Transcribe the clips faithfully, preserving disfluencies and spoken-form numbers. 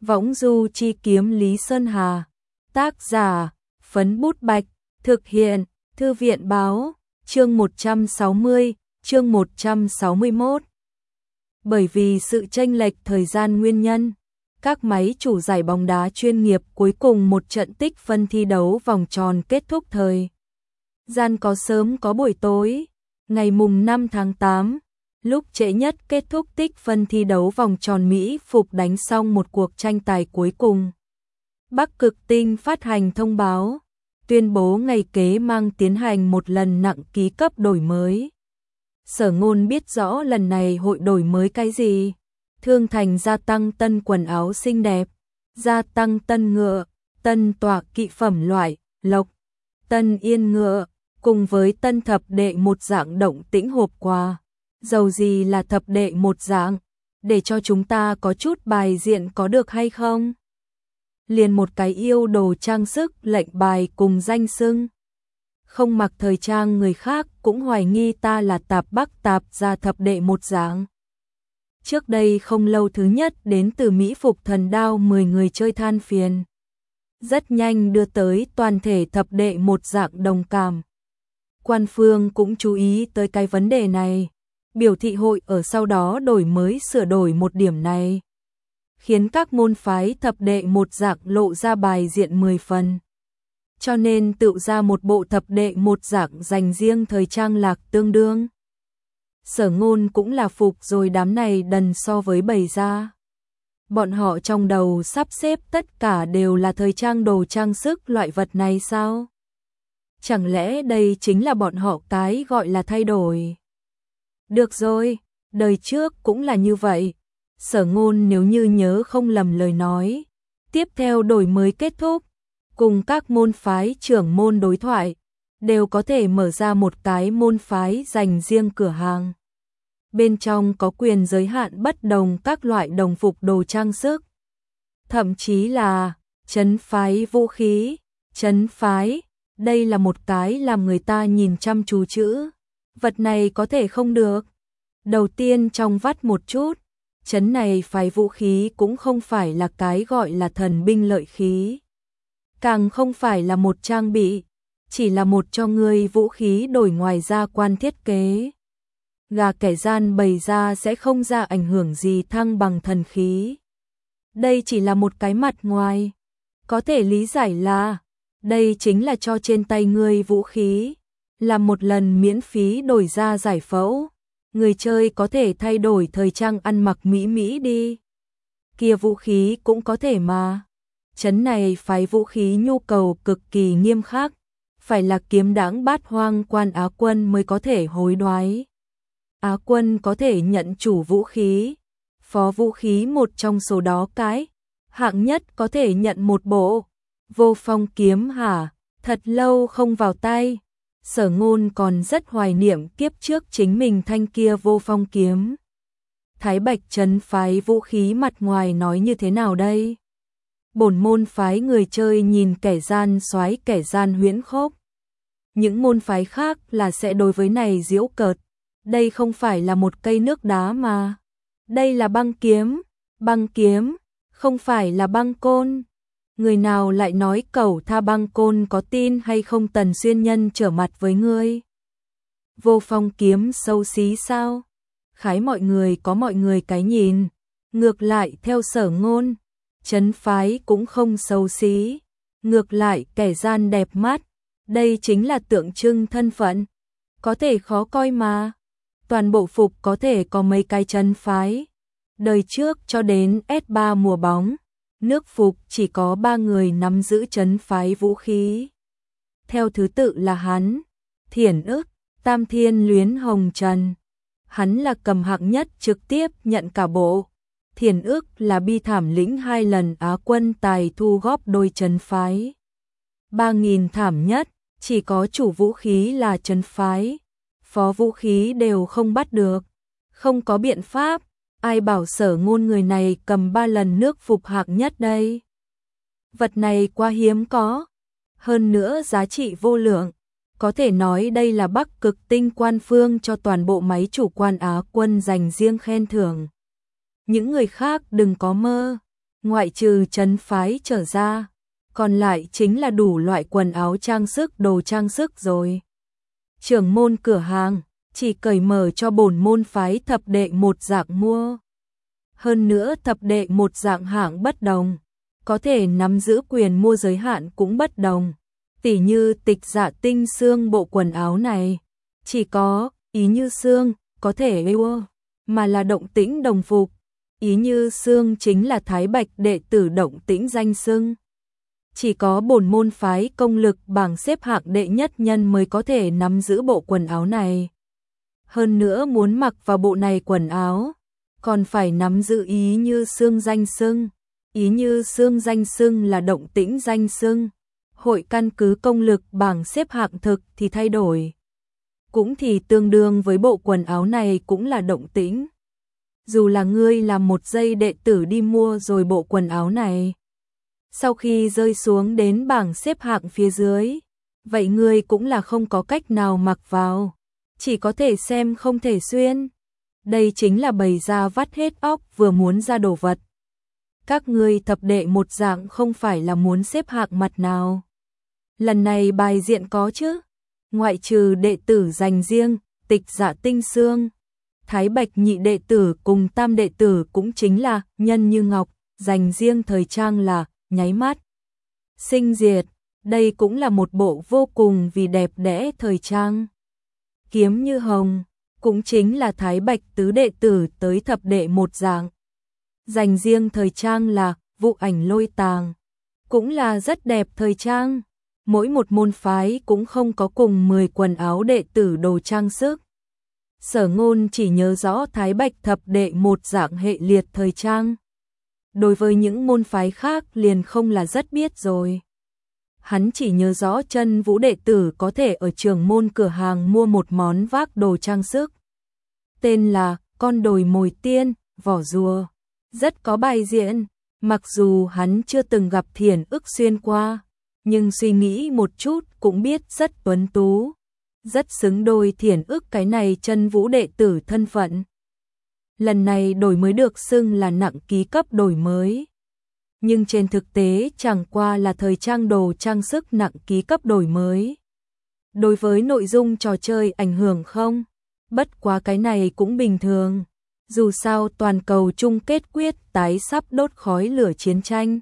Võng du chi kiếm Lý Sơn Hà. Tác giả, Phấn Bút Bạch. Thực hiện, Thư viện Báo. Chương một trăm sáu mươi, chương một trăm sáu mươi mốt. Bởi vì sự chênh lệch thời gian nguyên nhân, các máy chủ giải bóng đá chuyên nghiệp cuối cùng một trận tích phân thi đấu vòng tròn kết thúc thời gian có sớm có buổi tối, ngày mùng năm tháng tám, lúc trễ nhất kết thúc tích phân thi đấu vòng tròn Mỹ Phục đánh xong một cuộc tranh tài cuối cùng. Bắc Cực Tinh phát hành thông báo, tuyên bố ngày kế mang tiến hành một lần nặng ký cấp đổi mới. Sở Ngôn biết rõ lần này hội đổi mới cái gì. Thương Thành gia tăng tân quần áo xinh đẹp, gia tăng tân ngựa, tân tọa kỵ phẩm loại, lộc, tân yên ngựa, cùng với tân thập đệ một dạng động tĩnh hộp quà. Dầu gì là thập đệ một dạng, để cho chúng ta có chút bài diện có được hay không? Liền một cái yêu đồ trang sức lệnh bài cùng danh xưng. Không mặc thời trang người khác cũng hoài nghi ta là tạp bắc tạp gia thập đệ một dạng. Trước đây không lâu thứ nhất đến từ Mỹ Phục Thần Đao mười người chơi than phiền. Rất nhanh đưa tới toàn thể thập đệ một dạng đồng cảm. Quan phương cũng chú ý tới cái vấn đề này, biểu thị hội ở sau đó đổi mới sửa đổi một điểm này, khiến các môn phái thập đệ một dạng lộ ra bài diện mười phần. Cho nên tự ra một bộ thập đệ một dạng dành riêng thời trang lạc tương đương. Sở Ngôn cũng là phục rồi đám này đần so với bầy ra. Bọn họ trong đầu sắp xếp tất cả đều là thời trang đồ trang sức loại vật này sao? Chẳng lẽ đây chính là bọn họ cái gọi là thay đổi? Được rồi, đời trước cũng là như vậy. Sở Ngôn nếu như nhớ không lầm lời nói, tiếp theo đổi mới kết thúc, cùng các môn phái trưởng môn đối thoại, đều có thể mở ra một cái môn phái dành riêng cửa hàng. Bên trong có quyền giới hạn bất đồng các loại đồng phục đồ trang sức. Thậm chí là trấn phái vũ khí, trấn phái, đây là một cái làm người ta nhìn chăm chú chữ. Vật này có thể không được. Đầu tiên trong vắt một chút, trấn này phái vũ khí cũng không phải là cái gọi là thần binh lợi khí. Càng không phải là một trang bị, chỉ là một cho ngươi vũ khí đổi ngoài ra quan thiết kế. Gà kẻ gian bày ra sẽ không ra ảnh hưởng gì thăng bằng thần khí. Đây chỉ là một cái mặt ngoài. Có thể lý giải là, đây chính là cho trên tay ngươi vũ khí, làm một lần miễn phí đổi ra giải phẫu. Người chơi có thể thay đổi thời trang ăn mặc mỹ mỹ đi. Kia vũ khí cũng có thể mà. Trấn này phái vũ khí nhu cầu cực kỳ nghiêm khắc, phải là kiếm đãng bát hoang quan Á quân mới có thể hối đoái. Á quân có thể nhận chủ vũ khí, phó vũ khí một trong số đó cái, hạng nhất có thể nhận một bộ. Vô phong kiếm hả, thật lâu không vào tay. Sở Ngôn còn rất hoài niệm kiếp trước chính mình thanh kia vô phong kiếm. Thái Bạch trấn phái vũ khí mặt ngoài nói như thế nào đây? Bổn môn phái người chơi nhìn kẻ gian soái kẻ gian huyễn khốc. Những môn phái khác là sẽ đối với này giễu cợt. Đây không phải là một cây nước đá mà. Đây là băng kiếm, băng kiếm, không phải là băng côn. Người nào lại nói cẩu tha băng côn có tin hay không Tần Xuyên Nhân trở mặt với ngươi? Vô phong kiếm xấu xí sao? Khái mọi người có mọi người cái nhìn. Ngược lại theo Sở Ngôn, trấn phái cũng không xấu xí. Ngược lại kẻ gian đẹp mắt. Đây chính là tượng trưng thân phận. Có thể khó coi mà. Toàn bộ phục có thể có mấy cái trấn phái. Đời trước cho đến S ba mùa bóng, nước phục chỉ có ba người nắm giữ trấn phái vũ khí. Theo thứ tự là hắn, Thiển Ức, Tam Thiên Luyến Hồng Trần. Hắn là cầm hạng nhất trực tiếp nhận cả bộ. Thiển Ức là bi thảm lĩnh hai lần Á quân tài thu góp đôi trấn phái. Ba nghìn thảm nhất, chỉ có chủ vũ khí là trấn phái. Phó vũ khí đều không bắt được. Không có biện pháp. Ai bảo Sở Ngôn người này cầm ba lần nước phục hạng nhất đây? Vật này quá hiếm có. Hơn nữa giá trị vô lượng. Có thể nói đây là Bắc Cực Tinh quan phương cho toàn bộ máy chủ quan Á quân dành riêng khen thưởng. Những người khác đừng có mơ. ngoại trừ trấn phái trở ra, còn lại chính là đủ loại quần áo trang sức, đồ trang sức rồi. Trưởng môn cửa hàng chỉ cởi mở cho bổn môn phái thập đệ một dạng mua. Hơn nữa thập đệ một dạng hạng bất đồng, có thể nắm giữ quyền mua giới hạn cũng bất đồng. Tỉ như Tịch Dạ Tinh Xương bộ quần áo này, chỉ có Ý Như Xương có thể mua, mà là Động Tĩnh đồng phục. Ý Như Xương chính là Thái Bạch đệ tử Động Tĩnh danh xưng. Chỉ có bổn môn phái công lực bảng xếp hạng đệ nhất nhân mới có thể nắm giữ bộ quần áo này. Hơn nữa muốn mặc vào bộ này quần áo, còn phải nắm giữ Ý Như Xương danh xưng. Ý Như Xương danh xưng là Động Tĩnh danh xưng. Hội căn cứ công lực bảng xếp hạng thực thì thay đổi. Cũng thì tương đương với bộ quần áo này cũng là Động Tĩnh. Dù là ngươi làm một giây đệ tử đi mua rồi bộ quần áo này, sau khi rơi xuống đến bảng xếp hạng phía dưới, vậy ngươi cũng là không có cách nào mặc vào, chỉ có thể xem không thể xuyên. Đây chính là bày ra vắt hết óc vừa muốn ra đồ vật. Các ngươi thập đệ một dạng không phải là muốn xếp hạng mặt nào. Lần này bài diện có chứ, ngoại trừ đệ tử dành riêng, Tịch Dạ Tinh Xương, Thái Bạch nhị đệ tử cùng tam đệ tử cũng chính là Nhân Như Ngọc, dành riêng thời trang là Nháy Mắt, Sinh Diệt, đây cũng là một bộ vô cùng vì đẹp đẽ thời trang. Kiếm Như Hồng, cũng chính là Thái Bạch tứ đệ tử tới thập đệ một dạng. Dành riêng thời trang là Vụ Ảnh Lôi Tàng, cũng là rất đẹp thời trang. Mỗi một môn phái cũng không có cùng mười quần áo đệ tử đồ trang sức. Sở Ngôn chỉ nhớ rõ Thái Bạch thập đệ một dạng hệ liệt thời trang. Đối với những môn phái khác liền không là rất biết rồi. Hắn chỉ nhớ rõ Chân Vũ đệ tử có thể ở Trường Môn cửa hàng mua một món vác đồ trang sức. Tên là Con Đồi Mồi Tiên, vỏ rùa. Rất có bài diện, mặc dù hắn chưa từng gặp Thiển Ức xuyên qua, nhưng suy nghĩ một chút cũng biết rất tuấn tú, rất xứng đôi Thiển Ức cái này Chân Vũ đệ tử thân phận. Lần này đổi mới được xưng là nặng ký cấp đổi mới, nhưng trên thực tế chẳng qua là thời trang đồ trang sức nặng ký cấp đổi mới. Đối với nội dung trò chơi ảnh hưởng không? Bất quá cái này cũng bình thường. Dù sao toàn cầu chung kết quyết tái sắp đốt khói lửa chiến tranh.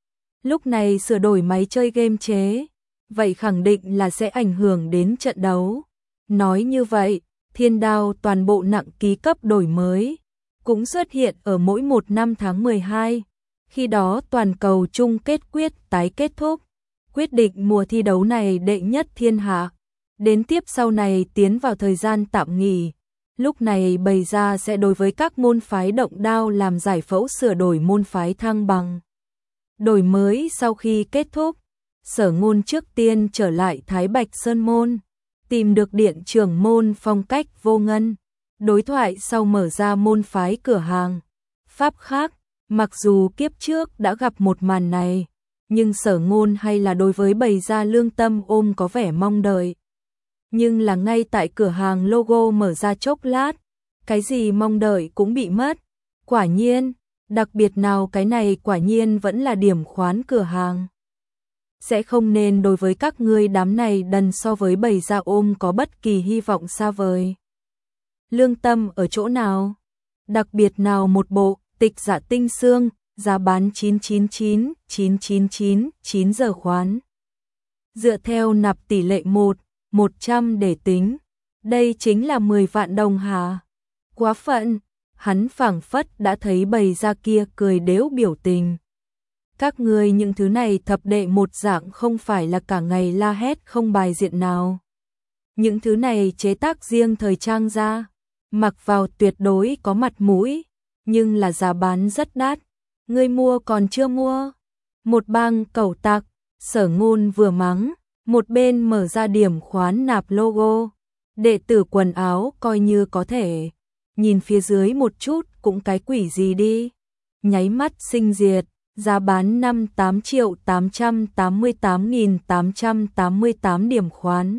Lúc này sửa đổi máy chơi game chế, vậy khẳng định là sẽ ảnh hưởng đến trận đấu. Nói như vậy, Thiên Đao toàn bộ nặng ký cấp đổi mới, cũng xuất hiện ở mỗi một năm tháng mười hai. Khi đó toàn cầu chung kết quyết tái kết thúc, quyết định mùa thi đấu này đệ nhất thiên hạ. Đến tiếp sau này tiến vào thời gian tạm nghỉ. Lúc này bày ra sẽ đối với các môn phái động đao làm giải phẫu sửa đổi môn phái thăng bằng. Đổi mới sau khi kết thúc, Sở Ngôn trước tiên trở lại Thái Bạch Sơn Môn, tìm được điện trưởng môn Phong Cách Vô Ngân. Đối thoại sau mở ra môn phái cửa hàng. Pháp khác, mặc dù kiếp trước đã gặp một màn này, nhưng Sở Ngôn hay là đối với bày ra lương tâm ôm có vẻ mong đợi. Nhưng là ngay tại cửa hàng logo mở ra chốc lát, cái gì mong đợi cũng bị mất. Quả nhiên, đặc biệt nào cái này quả nhiên vẫn là điểm khoán cửa hàng. Sẽ không nên đối với các ngươi đám này đần so với bầy ra ôm có bất kỳ hy vọng xa vời. Lương tâm ở chỗ nào? Đặc biệt nào một bộ Tịch Dạ Tinh Xương, giá bán chín chín chín chín chín chín chín giờ khoán. Dựa theo nạp tỷ lệ một, một trăm để tính, đây chính là mười vạn đồng hả? Quá phận, hắn phảng phất đã thấy bầy ra kia cười đếu biểu tình. Các ngươi những thứ này thập đệ một dạng không phải là cả ngày la hét không bài diện nào. Những thứ này chế tác riêng thời trang ra, mặc vào tuyệt đối có mặt mũi, nhưng là giá bán rất đắt. Ngươi mua còn chưa mua? Một bang cẩu tặc, Sở Ngôn vừa mắng, một bên mở ra điểm khoán nạp logo. Đệ tử quần áo coi như có thể, nhìn phía dưới một chút cũng cái quỷ gì đi. Nháy Mắt Sinh Diệt, giá bán năm mươi tám triệu tám trăm tám mươi tám nghìn tám trăm tám mươi tám điểm khoán.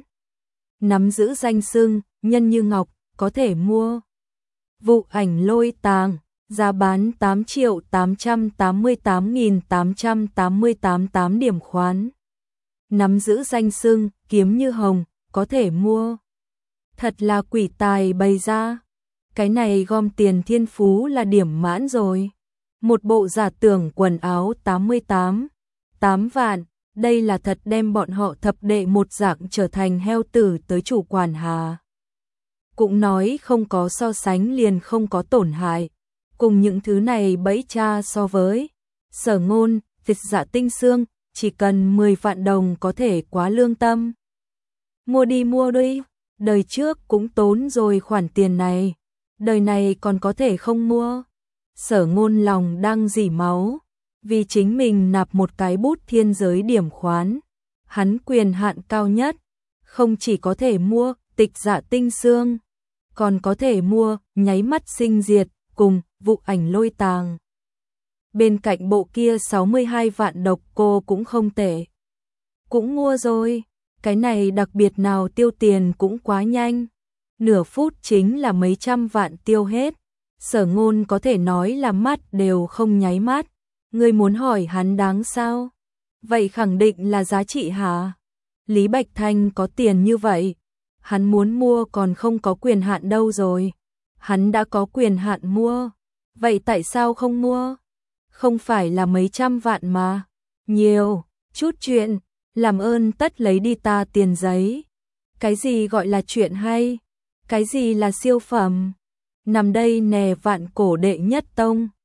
Nắm giữ danh xưng Nhân Như Ngọc, có thể mua. Vụ Ảnh Lôi Tàng, Giá bán tám triệu tám trăm tám mươi tám nghìn tám trăm tám mươi tám tám điểm khoán. Nắm giữ danh xưng kiếm như hồng, có thể mua. Thật là quỷ tài bày ra. Cái này gom tiền thiên phú là điểm mãn rồi. Một bộ giả tưởng quần áo tám mươi tám, tám vạn, đây là thật đem bọn họ thập đệ một dạng trở thành heo tử tới chủ quản hà. Cũng nói không có so sánh liền không có tổn hại. Cùng những thứ này bẫy cha so với. Sở Ngôn, thịt dạ tinh xương, chỉ cần mười vạn đồng có thể quá lương tâm. Mua đi mua đi, đời trước cũng tốn rồi khoản tiền này, đời này còn có thể không mua. Sở Ngôn lòng đang dỉ máu, vì chính mình nạp một cái bút thiên giới điểm khoán. Hắn quyền hạn cao nhất, không chỉ có thể mua tịch dạ tinh xương, còn có thể mua nháy mắt sinh diệt cùng vụ ảnh lôi tàng. Bên cạnh bộ kia sáu mươi hai vạn độc cô cũng không tệ. Cũng mua rồi, cái này đặc biệt nào tiêu tiền cũng quá nhanh. Nửa phút chính là mấy trăm vạn tiêu hết. Sở Ngôn có thể nói là mắt đều không nháy mắt. Ngươi muốn hỏi hắn đáng sao? Vậy khẳng định là giá trị hả? Lý Bạch Thanh có tiền như vậy, hắn muốn mua còn không có quyền hạn đâu rồi. Hắn đã có quyền hạn mua, vậy tại sao không mua? Không phải là mấy trăm vạn mà. Nhiều, chút chuyện, làm ơn tất lấy đi ta tiền giấy. Cái gì gọi là chuyện hay? Cái gì là siêu phẩm? Nằm đây nè vạn cổ đệ nhất tông.